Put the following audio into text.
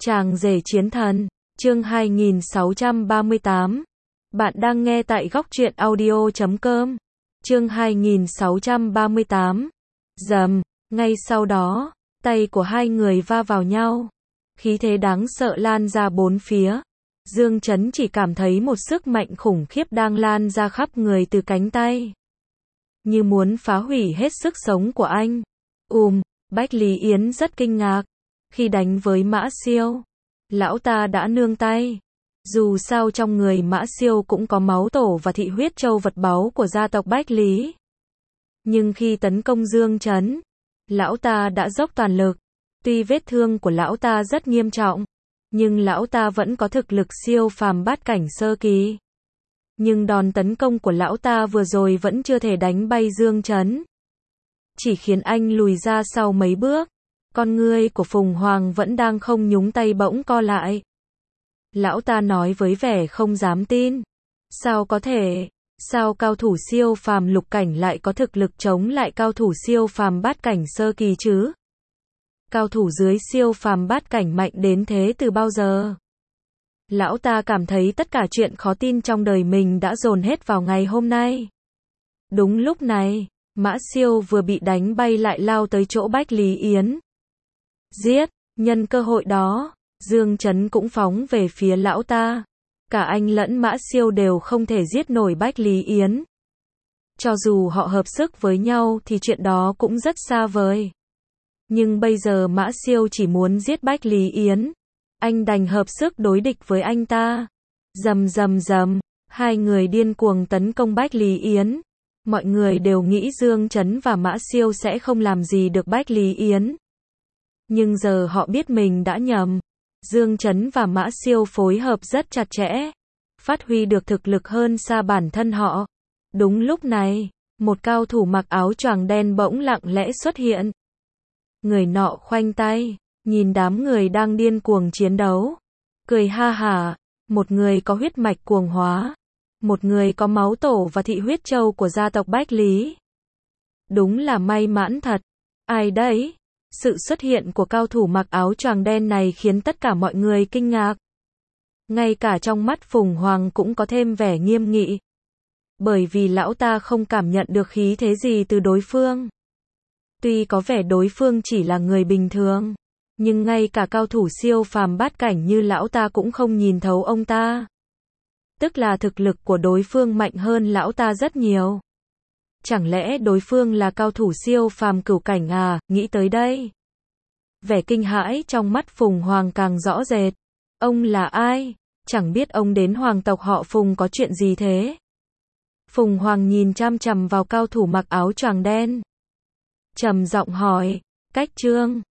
Chàng rể chiến thần, chương 2638. Bạn đang nghe tại góc truyện audio.com. Chương 2638. Rầm, ngay sau đó, tay của hai người va vào nhau. Khí thế đáng sợ lan ra bốn phía. Dương Chấn chỉ cảm thấy một sức mạnh khủng khiếp đang lan ra khắp người từ cánh tay. Như muốn phá hủy hết sức sống của anh. Bách Lý Yến rất kinh ngạc. Khi đánh với Mã Siêu, lão ta đã nương tay. Dù sao trong người Mã Siêu cũng có máu tổ và thị huyết châu vật báu của gia tộc Bách Lý. Nhưng khi tấn công Dương Chấn, lão ta đã dốc toàn lực. Tuy vết thương của lão ta rất nghiêm trọng, nhưng lão ta vẫn có thực lực siêu phàm bát cảnh sơ kỳ. Nhưng đòn tấn công của lão ta vừa rồi vẫn chưa thể đánh bay Dương Chấn. Chỉ khiến anh lùi ra sau mấy bước. Con ngươi của Phùng Hoàng vẫn đang không nhúng tay bỗng co lại. Lão ta nói với vẻ không dám tin. Sao có thể? Sao cao thủ siêu phàm lục cảnh lại có thực lực chống lại cao thủ siêu phàm bát cảnh sơ kỳ chứ? Cao thủ dưới siêu phàm bát cảnh mạnh đến thế từ bao giờ? Lão ta cảm thấy tất cả chuyện khó tin trong đời mình đã dồn hết vào ngày hôm nay. Đúng lúc này, Mã Siêu vừa bị đánh bay lại lao tới chỗ Bách Lý Yến. Giết, nhân cơ hội đó, Dương Chấn cũng phóng về phía lão ta. Cả anh lẫn Mã Siêu đều không thể giết nổi Bách Lý Yến. Cho dù họ hợp sức với nhau thì chuyện đó cũng rất xa vời. Nhưng bây giờ Mã Siêu chỉ muốn giết Bách Lý Yến. Anh đành hợp sức đối địch với anh ta. Rầm rầm rầm, hai người điên cuồng tấn công Bách Lý Yến. Mọi người đều nghĩ Dương Chấn và Mã Siêu sẽ không làm gì được Bách Lý Yến. Nhưng giờ họ biết mình đã nhầm. Dương Chấn và Mã Siêu phối hợp rất chặt chẽ, phát huy được thực lực hơn xa bản thân họ. Đúng lúc này, một cao thủ mặc áo choàng đen bỗng lặng lẽ xuất hiện. Người nọ khoanh tay, nhìn đám người đang điên cuồng chiến đấu, cười ha hả. Một người có huyết mạch cuồng hóa, một người có máu tổ và thị huyết châu của gia tộc Bách Lý. Đúng là may mắn thật. Ai đấy? Sự xuất hiện của cao thủ mặc áo choàng đen này khiến tất cả mọi người kinh ngạc. Ngay cả trong mắt Phùng Hoàng cũng có thêm vẻ nghiêm nghị. Bởi vì lão ta không cảm nhận được khí thế gì từ đối phương. Tuy có vẻ đối phương chỉ là người bình thường, nhưng ngay cả cao thủ siêu phàm bát cảnh như lão ta cũng không nhìn thấu ông ta. Tức là thực lực của đối phương mạnh hơn lão ta rất nhiều. Chẳng lẽ đối phương là cao thủ siêu phàm cửu cảnh à? Nghĩ tới đây, vẻ kinh hãi trong mắt Phùng Hoàng càng rõ rệt. Ông là ai? Chẳng biết ông đến hoàng tộc họ Phùng có chuyện gì thế? Phùng Hoàng nhìn chăm chằm vào cao thủ mặc áo choàng đen, trầm giọng hỏi. Cách Trương,